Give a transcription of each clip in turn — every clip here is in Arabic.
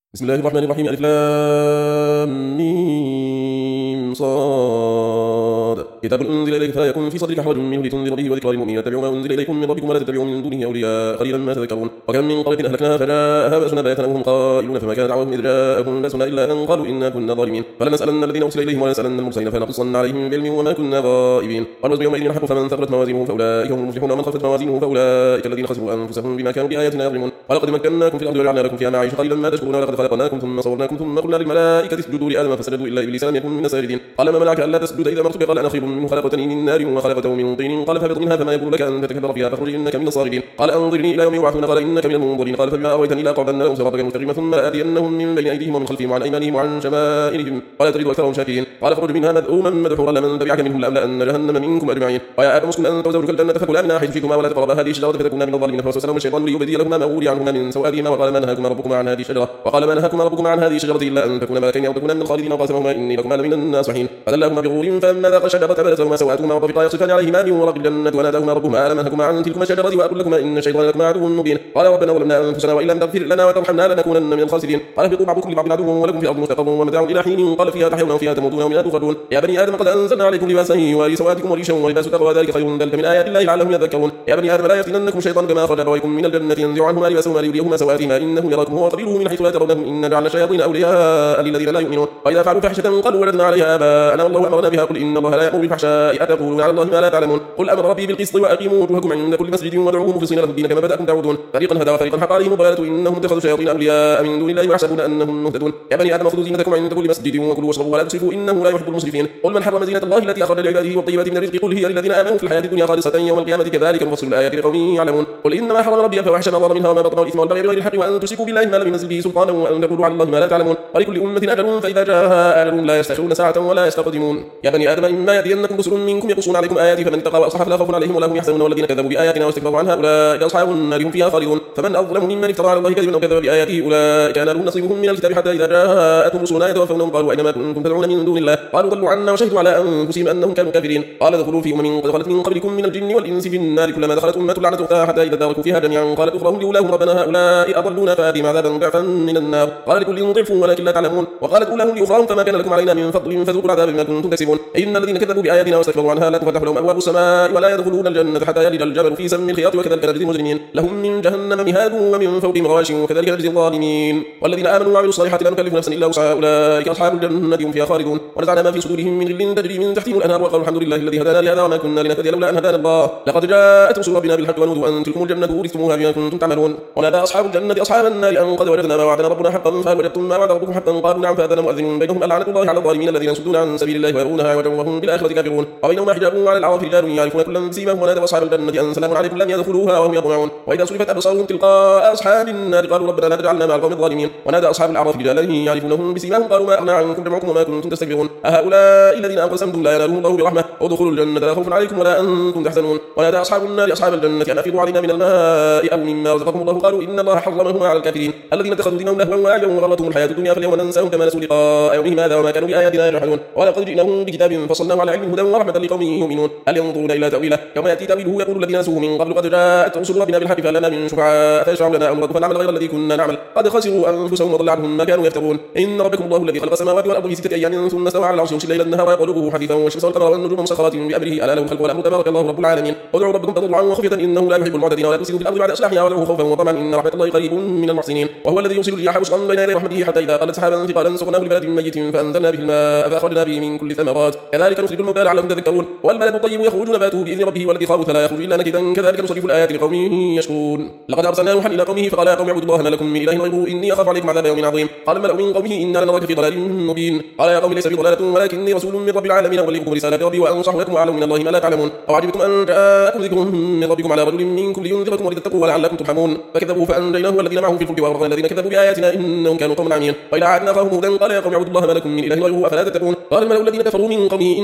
بسم الله الرحمن الرحيم. ألف لام ميم صاد. كتاب أنزل إليك فلا يكن في صدرك حرج منه لتنذر به وذكرى للمؤمنين. اتبعوا ما أنزل إليكم من ربكم ولا تتبعوا من دونه أولياء قليلا ما تذكرون. وكم من قرية أهلكناها فجاءها بأسنا بياتا وهم قائلون فما كان دعواهم إذ جاءهم بأسنا إلا أن قالوا إنا كنا ظالمين. فلنسألن الذين أرسل إليهم ولنسألن المرسلين فلنقصن عليهم بعلم وما كنا غائبين. والوزن يومئذ الحق فمن ثقلت موازينه فأولئك هم المفلحون ومن خفت موازينه فأولئك الذين خسروا أنفسهم بما كانوا بآياتنا يظلمون. ولقد مكناكم في الأرض وجعلنا لكم فيها معايش قليلا ما تشكرون. ولقد خلقناكم ثم صورناكم ثم قلنا للملائكة اسجدوا لآدم فسجدوا إلا إبليس لم يكن من الساجدين. قال ما منعك ألا تسجد إذا أمرتك؟ قال أنا خير منه خلقتني من نار وخلقته من طين. قال فاهبط منها فما يكون لك أن تتكبر فيها فاخرج إنك من الصاغرين. قال أنظرني إلى يوم يبعثون. قال إنك من المنظرين. قال فبما أغويتني لأقعدن لهم صراطك المستقيم ثم لآتينهم من بين أيديهم ومن خلفهم وعن أيمانهم وعن شمائلهم ولا تجد أكثرهم شاكرين. قال فاخرج منها مذءوما مدحورا لمن تبعك منهم لأملأن جهنم منكم أجمعين. ويا آدم اسكن أنت وزوجك الجنة فكلا منها حيث شئتما ولا تقربا هذه الشجرة فتكونا من الظالمين. فوسوس لهما الشيطان ليبدي لهما ما وري عنهما من سوآتهما وقال ما نهاكما ربكما عن هذه الشجرة إلا أن تكونا ملكين أو تكونا من الخالدين. وقاسمهما إني لكما لمن الناصحين. فدلاهما بغرور فلما ذاقا الشجرة بدت لهما سوآتهما وطفقا يخصفان عليهما من ورق الجنة وناداهما ربهما ألم أنهكما عن تلكما الشجرة وأقل لكما إن الشيطان لكما عدو مبين. قال ربنا ظلمنا أنفسنا وإن لم تغفر لنا وترحمنا لنكونن من الخاسرين. قال اهبطوا بعضكم لبعض عدو ولكم في الأرض مستقر ومتاع إلى حين. قال فيها تحيون وفيها تموتون ومنها تخرجون. يا بني آدم قد أنزلنا عليكم لباسا يواري سوآتكم وريشا ولباس التقوى ذلك خير ذلك من آيات الله لعلهم يذكرون. يا بني آدم لا يفتننكم الشيطان كما أخرج أبويكم من الجنة ينزع عنهما لباسهما ليريهما سوآتهما إنه يراكم هو وقبيله من حيث لا ترونهم إنا جعلنا الشياطين أولياء للذين لا يؤمنون. وإذا فعلوا فاحشة قالوا وجدنا عليها آباءنا والله أمرنا بها. قل إن الله لا يأمر بالفحشاء أتقولون على الله ما لا تعلمون. قل أمر ربي بالقسط وأقيموا وجوهكم عند كل مسجد وادعوه مخلصين له الدين كما بدأكم تعودون. فريقا هدى وفريقا حق عليهم الضلالة إنهم اتخذوا الشياطين أولياء من دون الله ويحسبون أنهم مهتدون. يا بني آدم خذوا زينتكم عند كل مسجد وكلوا واشربوا ولا تسرفوا إنه لا يحب المسرفين. قل من حرم زينة الله التي أخرج لعباده والطيبات من الرزق قل هي للذين آمنوا في الحياة الدنيا خالصة يوم القيامة كذلك نفصل الآيات لقوم يعلمون. قل إنما حرم ربي الفواحش ما ظهر منها وما بطن والإثم والبغي بغير الحق وأن تشركوا بالله ما لم ينزل به سلطانا وأن تقولوا على الله ما لا تعلمون. ولكل أمة أجل فإذا جاء أجلهم لا يستأخرون ساعة ولا يستقدمون. يا بني آدم إما يأتينكم رسل منكم يقصون عليكم آياتي فمن اتقى وأصلح فلا خوف عليهم ولا هم يحزنون والذين كذبوا بآياتنا واستكبروا عنها أولئك أصحاب النار هم فيها خالدون. فمن أظلم ممن افترى على الله كذبا أو كذب بآياته أولئك كان لهم نصيبهم من الكتاب حتى إذا جاءتهم رسلنا يتوفونهم قالوا أين ما كنتم تدعون من دون الله قالوا ضلوا عنا وشهدوا على أنفسهم أنهم كانوا كافرين. قال ادخلوا في أمم قد خلت من قبلكم من الجن والإنس في النار كلما دخلت أمة لعنت أختها حتى إذا اداركوا فيها جميعا قالت أخراهم لأولاهم ربنا هؤلاء أضلونا فآتهم عذابا ضعفا من النار. قال لكل ضعف ولكن لا تعلمون. وقالت أولاهم لأخراهم فما كان لكم علينا من فضل فذوقوا العذاب بما كنتم تكسبون. إن الذين كذبوا بآياتنا واستكبروا عنها لا تفتح لهم أبواب السماء ولا يدخلون الجنة حتى يلج الجبل في سم الخياط وكذلك نجزي المجرمين. لهم من جهنم مهاد ومن فوقهم غواش وكذلك نجزي الظالمين. والذين آمنوا وعملوا الصالحات لا نكلف نفسا إلا وسعها أولئك أصحاب الجنة هم فيها خالدون. ونزعنا ما في صدورهم من غل تجري من تحتهم الأنهار وقالوا الحمد لله الذي هدانا لهذا وما كنا لنهتدي لولا أن هدانا الله لقد جاءت رسل ربنا بالحق ونودوا أن تلكم الجنة ورثتموها بما كنتم تعملون. ونادى أصحاب الجنة أصحاب النار أن قد وجدنا ما وعدنا ربنا حقا فهل وجدتم ما وعد ربكم حقا قالوا نعم فأذن مؤذن بينهم ألعنة الله على الظالمين الذين يصدون عن سبيل الله ويرونها عوجا وهم بالآخرة كافرون. وبينهما حجاب وعلى الأعراف رجال يعرفون كلا بسيماهم ونادى أصحاب الجنة أن سلام عليكم لم يدخلوها وهم يطمعون. وإذا صرفت أبصارهم تلقاء أصحاب النار قالوا ربنا لا تجعلنا مع القوم الظالمين. ونادى أصحاب الأعراف رجالا يعرفونهم بسيماهم قالوا ما أغنى عنكم جمعكم وما كنتم تستكبرون أهؤلاء الذين أقسمتم لا ينالهم الله برحمة ادخلوا الجنة لا خوف عليكم ولا أنتم تحزنون. ونادى أصحاب النار أصحاب الجنة أن أفيضوا علينا من الماء أو مما رزقكم الله قالوا إن الله حرمهما على الكافرين الذين اتخذوا دينهم لهوا ولعبا وغرتهم الحياة الدنيا فاليوم ننساهم كما نسوا لقاء يومهم هذا وما كانوا بآياتنا يجحدون. ولقد جئناهم بكتاب فصلناه على علم هدى ورحمة لقوم يؤمنون. هل ينظرون إلى تأويله يوم يأتي تأويله يقول الذين نسوه من قبل قد جاءت رسل ربنا بالحق فهل لنا من شفعاء فيشفعوا لنا أو نرد فنعمل غير الذي كنا نعمل قد خسروا أنفسهم وضل عنهم ما كانوا يفترون. إن ربكم الله الذي خلق السماوات والأرض في 6 أيام ثم استوى على العرش يغشي الليل النهار يطلبه حثيثا والشمس والقمر والنجوم مسخرات بأمره ألا له الخلق والأمر تبارك الله رب العالمين. ادعوا ربكم تضرعا وخفية إنه لا يحب المعتدين ولا تفسدوا في الأرض بعد إصلاحها وادعوه خوفا وطمعا إن رحمة الله قريب من المحسنين. وهو الذي يرسل الرياح بشرا بين يدي رحمته حتى إذا قالت سحابا ثقالا سقناه لبلد ميت فأنزلنا به الماء فأخرجنا به من كل ثمرات كذلك نخرج الموتى لعلهم تذكرون. والبلد الطيب يخرج نباته بإذن ربه والذي خابث لا يخرج إلا نكدا كذلك نصرف الآيات لقوم يشكرون. لقد أرسلنا نوحا إلى قومه فقال يا قوم اعبدوا الله ما لكم من إله غيره إني أخاف عليكم عذاب يوم عظيم. قال الملأ من قومه إنا لنراك في ضلال مبين. قال يا قوم ليس بي ضلالة ولكني رسول من رب العالمين أبلغكم رسالات ربي وأنصح لكم وأعلم من الله ما لا تعلمون. أوعجبتم أن جاءكم ذكر من ربكم على رجل منكم لينذركم ولتتقوا ولعلكم ترحمون فكذبوا فأنجيناه والذين معه في الفلك وأغرقنا الذين كذبوا بآياتنا إنهم كانوا قوما عميا. وإلى عاد أخاهم هودا قال يا قوم اعبدوا الله ما لكم من إله غيره أفلا تتقون. قال الملأ الذين كفروا من قومه إنا لنراك في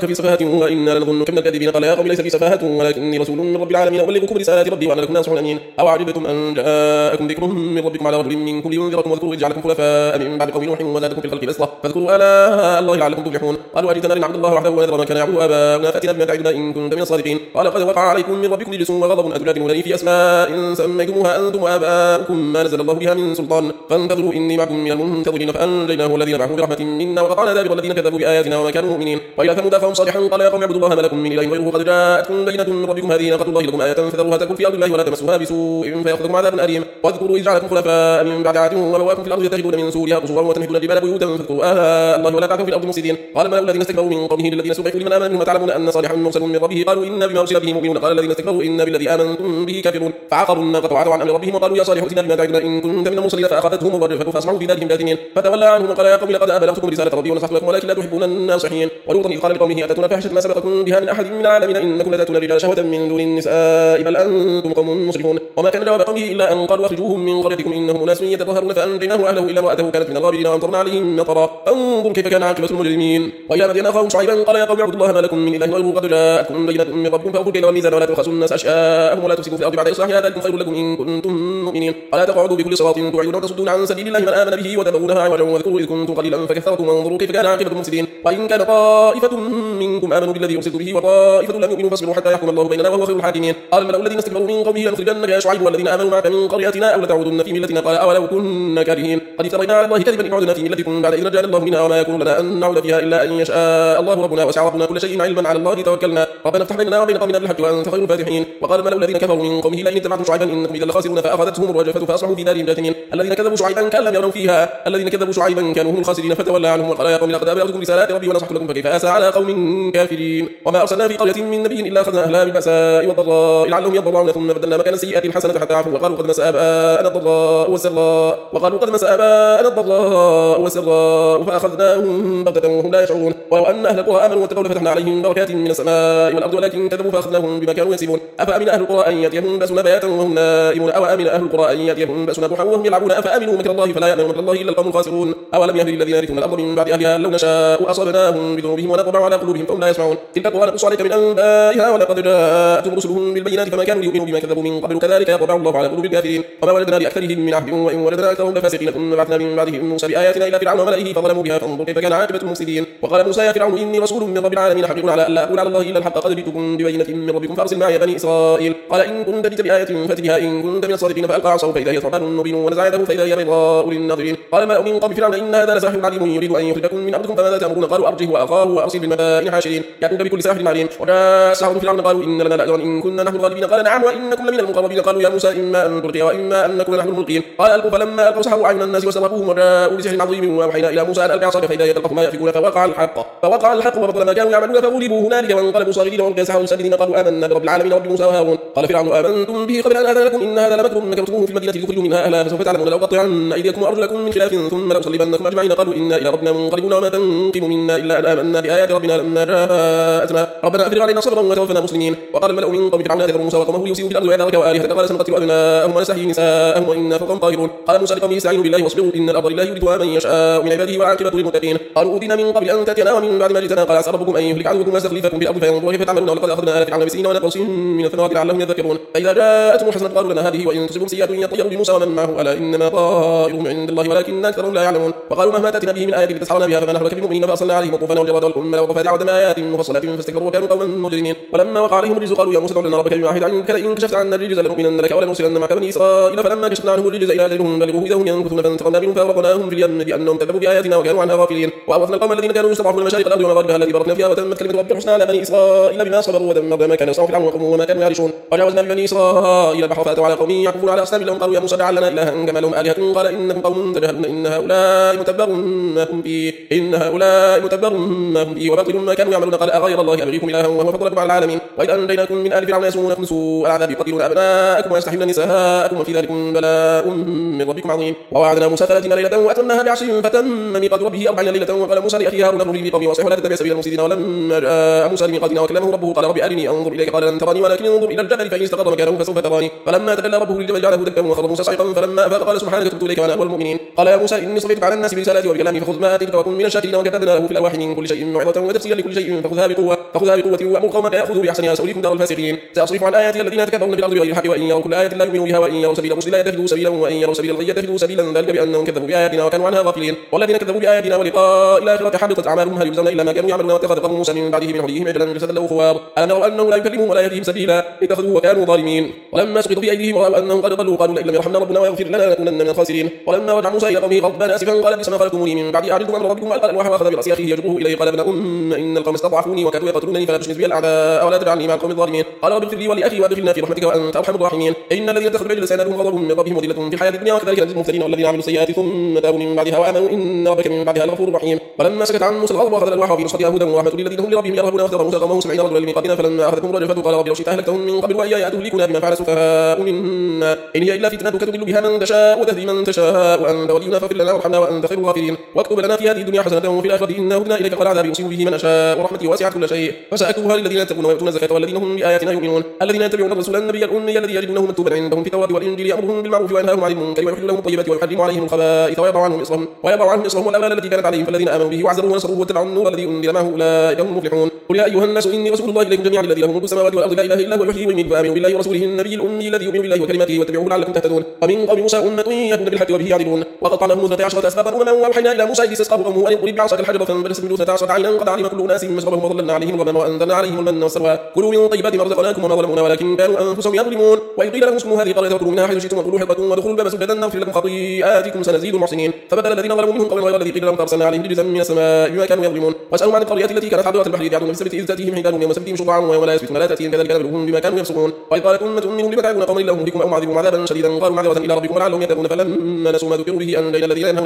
في سفاهة وإنا لنظنك من الكاذبين قال يا قوم ليس بي سفاهة ولكني رسول من رب العالمين أبلغكم رسالات ربي وأنا لكم ناصح أمين أو عجبتم أن جاءكم ذكر من ربكم على رجل منكم لينذركم واذكروا إذ جعلكم خلفاء من بعد قوم نوح وزادكم في الخلق بسطة فاذكروا آلاء الله لعلكم تفلحون قالوا أجئتنا لنعبد الله وحده ونذر ما كان يعبد آباؤنا فأتنا بما تعدنا إن كنت من الصادقين قال قد وقع عليكم من ربكم رجس وغضب أتجادلونني في أسماء سميتموها أنتم وآباؤكم ما نزل الله بها من سلطان فانتظروا إني معكم من المنتظرين فأنجيناه والذين معه برحمة منا وقطعنا دابر الذين كذبوا بآياتنا وما كانوا مؤمنين وإلى ثمود أخاهم صالحا قال يا قوم اعبدوا الله ما لكم من إله غيره قد جاءتكم بينة من ربكم هذه ناقة الله لكم آية فذروها تأكل في أرض الله ولا تمسوها بسوء فيأخذكم عذاب أليم واذكروا إذ جعلكم خلفاء من بعد عاد وبوأكم في الأرض تتخذون من سورها قصورا وتنحتون الجبال بيوتا فاذكروا آلاء الله ولا تعثوا في الأرض مفسدين قال الملأ الذين استكبروا من قومه للذين استضعفوا لمن آمن منهم تعلمون أن صالحا مرسل من ربه قالوا إنا بما أرسل به مؤمنون قال الذين استكبروا إنا بالذي آمنتم به كافرون فعقروا الناقة وعتوا عن أمر ربهم وقالوا يا صالح ائتنا بما تعدنا إن كنت من المرسلين فأخذتهم الرجفة فأصبحوا في دارهم جاثمين فتولى عنهم وقال يا قوم لقد أبلغتكم رسالة ربي ونصحت لكم ولكن لا تحبون الناصحين ولوطا إذ قال لقومه أتأتون فاحشة ما سبقكم بها من أحد من العالمين إنكم لتأتون الرجال شهوة من دون النساء بل أنتم قوم مسرفون وما كان جواب قومه إلا أن قالوا أخرجوهم من قريتكم إنهم أناس يتطهرون فأنجيناه وأهله إلا امرأته كانت من الغابرين وأمطرنا عليهم مطرا انظر كيف كان عاقبة المجرمين وإلى مدين أخاهم شعيبا قال يا قوم اعبدوا الله ما لكم من إله غيره قد جاءتكم بينة من ربكم فأوفوا الكيل والميزان ولا تبخسوا الناس أشياءهم ولا تفسدوا في الأرض بعد إصلاحها ذلكم خير لكم إن كنتم مؤمنين ألا تقعدوا بكل صراط توعدون وتصدون عن سبيل الله من آمن به وتبغونها عوجا واذكروا إذ كنتم قليلا فكثرتم وانظروا كيف كان عاقبة المفسدين وإن كان طائفة منكم آمنوا بالذي أرسلت به وطائفة لم يؤمنوا فاصبروا حتى يحكم الله بيننا وهو خير الحاكمين قال الملأ الذين استكبروا من قومه لنخرجنك يا شعيب والذين آمنوا معك من قريتنا أو لتعودن في ملتنا قال أولو كنا كارهين قد افترينا على الله كذبا إن عدنا في ملتكم بعد إذ نجانا الله منها وما يكون لنا أن نعود فيها إلا أن يشاء الله ربنا وسع ربنا كل شيء علما على الله توكلنا ربنا افتح بيننا وبين قومنا بالحق وأنت خير الفاتحين وقال الملأ الذين كفروا من قومه لئن اتبعتم شعيبا إنكم إذا لخاسرون فأخذتهم الرجفة فأصبحوا في دارهم جاثمين الذين كذبوا شعيبا كان لم يروا فيها الذين كذبوا شعيبا كانوا هم الخاسرين فتولى عنهم وقال يا قوم لقد أبلغتكم رسالات ربي ونصحت لكم فكيف آسى على قوم كافرين وما أرسلنا في قرية من نبي إلا أخذنا أهلها بالبأساء والضراء لعلهم يضرعون ثم بدلنا مكان السيئات الحسنة حتى عفوا وقالوا قد مس آباءنا الضراء والسراء فأخذناهم بغتة وهم لا يشعرون ولو أن أهل القرى آمنوا واتقوا لفتحنا عليهم بركات من السماء والأرض ولكن كذبوا فأخذناهم بما كانوا يكسبون أفأمن أهل القرى أن يأتيهم بأسنا بياتا وهم نائمون أو أمن أهل القرى أن يأتيهم بأسنا ضحى وهم يلعبون أفأمنوا مكر الله فلا يأمن مكر الله إلا القوم الخاسرون أولم يهد للذين يرثون الأرض من بعد أهلها لو نشاء أصابناهم بذنوبهم ونطبع على قلوبهم فهم لا يسمعون تلك القرى نقص عليك من أنبائها ولقد جاءتهم رسلهم بالبينات فما كانوا ليؤمنوا بما كذبوا من قبل كذلك يطبع الله على قلوب الكافرين وما وجدنا لأكثرهم من عهد وإن وجدنا أكثرهم لفاسقين ثم بعثنا من بعدهم موسى بآياتنا إلى فرعون وملئه فظلموا بها فانظر كيف كان عاقبة المفسدين وقال موسى يا فرعون إني رسول من رب العالمين حقيق على ألا أقول على الله إلا الحق قد جئتكم ببينة من ربكم فأرسل معي بني إسرائيل قال إن كنت جئت بآية فأت بها إن كنت من الصادقين فألقى عصاه فإذا هي ثعبان مبين ونزع يده فإذا هي بيضاء للناظرين قال الملأ من قوم فرعون إن هذا لساحر عليم يريد أن يخرجكم من أرضكم فماذا تأمرون قالوا أرجه وأخاه وأرسل بالمدائن حاشرين يأتوك بكل ساحر عليم وجاء السحرة فرعون قالوا إن لنا لأجرا إن كنا نحن الغالبين قال نعم وإنكم لمن المقربين قالوا يا موسى إما أن تلقي وإما أن نكون نحن الملقين قال ألقوا فلما ألقوا سحروا أعين الناس واسترهبوهم وجاءوا بسحر عظيم وأوحينا إلى موسى أن ألقي عصاك فإذا هي تلقف ما يأفكون فوقع الحق وبطل ما كانوا يعملون فغلبوا هنالك وانقلبوا صاغرين وألقي السحرة ساجدين قالوا آمنا برب العالمين رب موسى وهارون قال فرعون آمنتم به قبل أن آذن لكم إن هذا لمكر مكرتموه في المدينة لتخرجوا منها أهلها فسوف تعلمون لأقطعن أيديكم وأرجلكم من خلاف ثم لأصلبنكم أجمعين قالوا إنا إلى ربنا منقلبون وما تنقم منا إلا أن آمنا بآيات ربنا لما جاءتنا ربنا أفرغ علينا صبرا وتوفنا مسلمين وقال الملأ من قوم فرعون كذبوا موسى وقومه ليفسدوا في الأرض ويذرك وآلهتك قال سنقتل أبناءهم ونستحيي نساءهم وإنا فوقهم قاهرون قال موسى لقومه استعينوا بالله واصبروا إن الأرض لله يورثها من يشاء من عباده والعاقبة للمتقين قالوا أوذينا من قبل أن تأتينا ومن بعد ما جئتنا قال عسى ربكم أن يهلك عدوكم ويستخلفكم في الأرض فينظر كيف تعملون ولقد أخذنا آل فرعون بسنين ونقص من الثمرات لعلهم يذكرون فإذا جاءتهم حسنة قالوا لنا هذه وإن تصبهم سيئة يطيروا بموسى ومن معه ألا إنما طائرهم عند الله ولكن أكثرهم لا يعلمون وقالوا مهما تأتنا به من آية لتسحرنا بها فما نحن لك بمؤمنين فأرسلنا عليهم الطوفان والجراد والقمل وقفا دعوة آيات مفصلات فاستكبروا وكانوا قوما مجرمين ولما وقع عليهم الرجز قالوا يا موسى ادع لنا ربك بما عهد عنك لئن كشفت عنا الرجز لنؤمنن لك ولنرسلن معك بني إسرائيل فلما كشفنا عنهم الرجز إلى أجلهم بلغوه إذا هم ينكثون فانتقمنا منهم فأغرقناهم في اليم بأنهم كذبوا بآياتنا وكانوا عنها غافلين وأورثنا القوم الذين كانوا يستضعفون مشارق الأرض ومغاربها التي باركنا فيها وتمت كلمة ربك الحسنى على بني إسرائيل بما صبروا ودمرنا ما كان يصنع فرعون وقومه وما كانوا يعرشون وجاوزنا ببني إسرائيل البحر فأتوا على قوم يعكفون على أصنام لهم قالوا يا موسى اجعل لنا إلها كما لهم آلهة قال إنكم قوم تجهلون إن هؤلاء متبر ما هم فيه وباطل ما كانوا يعملون قال أغير الله أبغيكم إلها وهو فضلكم على العالمين وإذ أنجيناكم من آل فرعون يسومونكم سوء العذاب يقتلون أبناءكم ويستحيون نساءكم وفي ذلكم بلاء من ربكم عظيم ووعدنا موسى 30 ليلة وأتممناها ب10 فتم ميقات ربه 40 ليلة وقال موسى لأخيه هارون اخلفني في قومي واصلح ولا تتبع سبيل المفسدين. ولما جاء موسى لميقاتنا وكلمه ربه قال رب أرني أنظر إليك قال لن تراني ولكن انظر إلى الجبل فإن استقر مكانه فسوف تراني. فلما تجلى ربه للجبل جعله دكا وخر موسى صعقا فلما أفاق قال سبحانك تبت إليك وأنا أول المؤمنين. قال يا موسى إني صفيتك على الناس برسالاتي وبكلامي فخذ ما آتيتك وكن من الشاكرين. وكتبنا له في الألواح من كل شيء موعظة وتفصيلا لكل شيء فخذها بقوة وأمر قومك يأخذوا بأحسنها سأريكم دار الفاسقين. سأصرف عن آياتي الذين يتكبرون في الأرض بغير الحق وإن يروا كل آية لا يؤمنوا بها وإن يروا سبيل الرشد لا يتخذوا سبيلا وإن يروا سبيل الغي يتخذوا سبيلا ذلك بأنهم كذبوا بآياتنا وكانوا عنها غافلين. والذين كذبوا بآياتنا ولقاء الآخرة حبطت أعمالهم هل يجزون إلا ما كانوا يعملون. واتخذ قوم موسى من بعده من حليهم عجلا جسدا له خوار ألم يروا أنه لا يكلمهم ولا يهديهم سبيلا اتخذوه وكانوا ظالمين. ولما سقط في أيديهم ورأوا أنهم قد ضلوا قالوا لئن لم يرحمنا ربنا ويغفر لنا لنكونن من الخاسرين. ولما رجع موسى إلى قومه غضبان آسفا قال بئس ما خلقتموني من بعدي أعرضتم أمر ربكم وألقى الألواح وأخذ برأس أخيه يجره إليه قال ابن إن القوم استضعفوني وكادوا يقتلونني فلا تشمت بي الأعداء ولا تجعلني مع القوم الظالمين. قال رب اغفر لي ولأخي وأدخلنا في رحمتك وأنت أرحم الراحمين. إن الذين اتخذوا العجل سينالهم غضب من ربهم وذلة في الحياة الدنيا وكذلك نجزي المفترين والذين عملوا السيئات ثم تابوا من بعدها وآمنوا إن ربك من بعدها لغفور رحيم. ولما سكت عن موسى الغضب أخذ الألواح وفي نسختها هدى ورحمة للذين هم لربهم يرهبون واختار موسى قومه 70 رجلا لميقاتنا فلما أخذتهم الرجفة قال رب لو شئت أهلكتهم من قبل وإياي أتهلكنا بما فعل السفهاء منا إن هي إلا فتنتك تضل بها من تشاء وتهدي من تشاء وأنت ولينا فاغفر لنا وارحمنا وأنت خير الغافرين. واكتب لنا في هذه الدنيا حسنة وفي الآخرة إنا هدنا إليك قال عذابي يصيب به من أشاء ورحمتي واسعت كل شيء فسأكتبها للذين يتقون ويؤتون الزكاة والذين هم بآياتنا يؤمنون الذين يتبعون الرسول النبي الأمي الذي يجدونه مكتوبا عندهم في التوراة والإنجيل يأمرهم بالمعروف وينهاهم عن المنكر ويحل لهم الطيبات ويحرم عليهم الخبائث ويضع عنهم إصرهم والأغلال التي كانت عليهم فالذين آمنوا به وعزروه ونصروه واتبعوا النور الذي أنزل معه أولئك هم المفلحون. قل يا أيها الناس إني رسول الله إليكم جميعا الذي له ملك السماوات والأرض لا إله إلا هو يحيي ويميت فآمنوا بالله ورسوله النبي الأمي الذي يؤمن بالله وكلماته واتبعوه لعلكم تهتدون. ومن قوم موسى أمة يهدون بالحق وبه يعدلون وقطعناهم 12 أسباطا أمما وأوحينا إلى موسى إذ استسقاه قومه أن اضرب بعصاك الحجر فانبجست منه 12 عينا قد علم كل أناس مشربهم وظللنا عليهم الغمام وأنزلنا عليهم المن والسلوى كلوا من طيبات ما رزقناكم وما ظلمونا ولكن كانوا أنفسهم يظلمون. وإذ قيل لهم اسكنوا هذه القرية وكلوا منها حيث شئتم وادخلوا حطة وادخلوا الباب سجدا نغفر لكم خطيئاتكم سنزيد المحسنين. فبدل الذين ظلموا منهم قولا غير الذي قيل لهم فأرسلنا عليهم رجزا من السماء بما كانوا يظلمون. واسألوا عن القرية التي كانت حاضرة البحر يعدون في السبت إذ تأتيهم حيتانهم يوم سبتهم شرعا ويوم لا يسبتون لا تأتيهم كذلك نبلوهم بما كانوا يفسقون. وإذ قالت أمة منهم لم تعظون قوما إلا مهلكهم أو معذبهم عذابا شديدا قالوا معذرة إلى ربكم ولعلهم يتقون فلما نسوا ما ذكروا به أنجينا الذين ينهون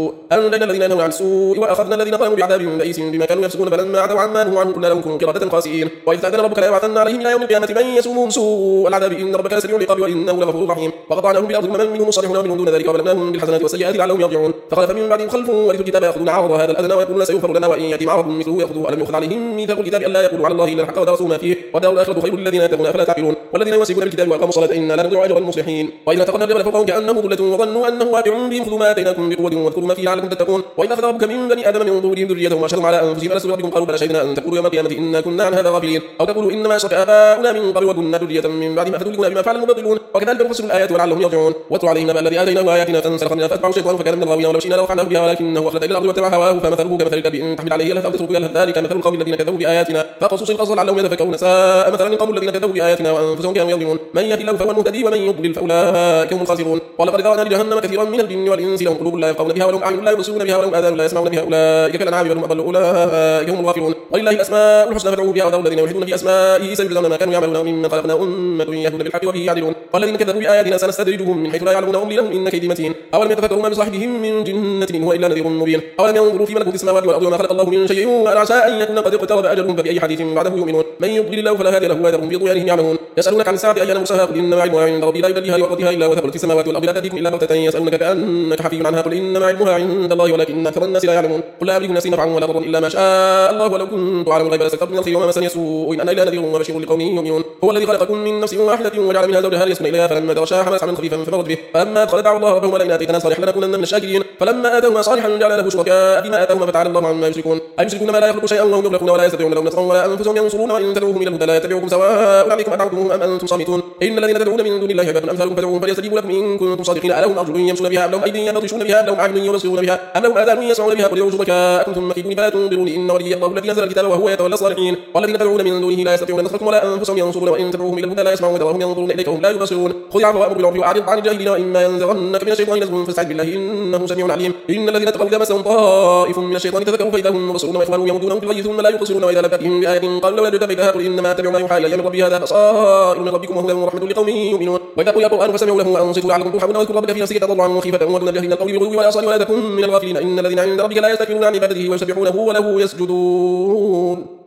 عن السوء وأخذنا الذين ظلموا بعذاب بئيس بما كانوا يفسقون فلما عتوا عما نهوا عنه قلنا لهم كونوا قردة خاسئين. وإذ تأذن ربك ليبعثن عليهم إلى يوم القيامة من يسومهم سوء العذاب إن ربك لسريع العقاب وإنه لغفور رحيم. وقطعناهم بالأرض ومن منهم الصالحون ومنهم دون ذلك وبلوناهم بالحسنات والسيئات لعلهم يرجعون. فخلف من بعدهم خلف ورثوا الكتاب يأخذون عرض هذا الأدنى ويقولون سيغفر لنا وإن يأتي عرض مثله يأخذوه ألم يؤخذ عليهم ميثاق الكتاب ألا يقولوا على الله إلا الحق ودرسوا ما فيه والدار الآخرة خير للذين يتقون أفلا تعقلون. والذين يمسكون بالكتاب وأقاموا الصلاة إنا لا نضيع أجر المصلحين. وإذا تقنا الجبل فوقهم كأنه ظلة وظنوا أنه واقع بهم خذوا ما آتيناكم بقوة واذكروا ما فيه لعلكم تتقون. وإذا أخذ ربك من بني آدم من ظهورهم ذريتهم وأشهدهم على أنفسهم ألست بربكم قالوا بلى شهدنا أن تقولوا يوم القيامة إنا كنا عن هذا غافلين أو تقولوا إنما أشرك آباؤنا من قبل وكنا ذرية من بعد ما أفتهلكنا بما فعل المبطلون. وكذلك نفصل الآيات ولعلهم يرجعون. واتل عليهم نبأ الذي آتيناه آياتنا فانسلخ منها فأتبعه الشيطان فكان من الغاوين ولو شئنا لرفعناه بها ولكنه أخلد إلى الأرض واتبع هواه فمثله كمثل الكلب إن تحمل عليه يلهث أو تتركه يلهث ذلك مثل القوم الذين كذبوا بآياتنا فقصص القصص لعلهم يتفكرون ساء مثلا القوم الذين كذبوا بآياتنا وأنفسهم كانوا يظلمون. من يهد الله فهو المهتدي ومن يضلل فأولئك هم الخاسرون. ولقد ذرأنا لجهنم كثيرا من الجن والإنس لهم قلوب لا يفقهون بها ولهم أعين لا يبصرون بها ولهم آذان لا يسمعون بها أولئك كالأنعام بل هم أضل أولئك هم الغافلون. ولله الأسماء الحسنى فادعوه بها وذروا الذين يلحدون في أسمائه سيجزون ما كانوا يعملون ممن خلقنا أمة يهدون بالحق وبه يعدلون. والذين كذبوا بآياتنا سنستدرجهم من حيث لا يعلمون أملي لهم إن كيدي متين. أولم يتفكروا ما بصاحبهم من جنة إن هو إلا نذير مبين. أولم ينظروا في ملكوت السماوات والأرض وما خلق الله من شيء وأن عسى أن يكون قد اقترب أجلهم فبأي حديث بعده يؤمنون. من يضلل الله فلا هادي له وذرهم في طغيانهم يعمهون. يسألونك عن الساعة أيان مرساها قل إنما علمها عند ربي لا يبليها لوقتها إلا وثقلت في السماوات والأرض لا تأتيكم إلا بغتة يسألونك كأنك حفي عنها قل إنما علمها عند الله ولكن أكثر الناس لا يعلمون. قل لا أملك نفسي نفعا ولا ضرا إلا ما شاء الله ولو كنت أعلم الغيب لاستكثرت من الخير وما مسني سوء إن أنا إلا نذير وبشير لقوم يؤمنون. هو الذي خلقكم من نفس واحدة وجعل منها زوجها ليسكن إليها فلما تغشاها حملت حملا خفيفا فمرت به فلما أدخلت دعوا الله ربهما لئن آتيتنا صالحا لنكونن من الشاكرين. فلما آتاهما صالحا جعل له شركاء فيما آتاهما فتعالى الله عما يشركون. أيشركون ما لا يخلق شيئا وهم يخلقون ولا يستطيعون لهم نصرا ولا أنفسهم ينصرون وإن تدعوهم إلى الهدى لا يتبعوكم سواء عليكم أدعوتموهم أم أنتم صامتون. إن الذين تدعون من دون الله عباد أمثالكم فادعوهم فليستجيبوا لكم إن كنتم صادقين. ألهم أرجل يمشون بها أم لهم أيدي يبطشون بها أم لهم أعين يبصرون بها أم لهم آذان يسمعون بها قل ادعوا شركاءكم ثم كيدوني فلا تنظروني إن ولي الله الذي أنزل الكتاب وهو يتولى الصالحين. والذين تدعون من دونه لا يستطيعون نصركم ولا أنفسهم ينصرون وإن تدعوهم إلى الهدى لا يسمعون وهم ينظرون إليك وهم لا يبصرون. خذ العفو وأمر بالعرف وأعرض عن الجاهلين وإما ينزغنك من الشيطان نزغ فاستعذ بالله إنه سميع عليم. إن الذين اتقوا إذا مسهم طائف من الشيطان تذكروا فإذا هم مبصرون وإخوانهم يمدونهم في الغي ثم لا يبصرون وإذا لم تأتهم بآية قالوا لولا جئت بها قل إنما أتبع ما يوحى إلي من ربي هذا بصائر من ربكم وهدى ورحمة لقوم يؤمنون. وإذا قرئ القرآن فاستمعوا له وأنصتوا لعلكم ترحمون واذكروا ربك في نفسك تضرعا وخيفة ودون الجهل من القول بالغدو والآصال ولا تكن من الغافلين. إن الذين عند ربك لا يستكبرون عن عبادته ويسبحونه وله يسجدون.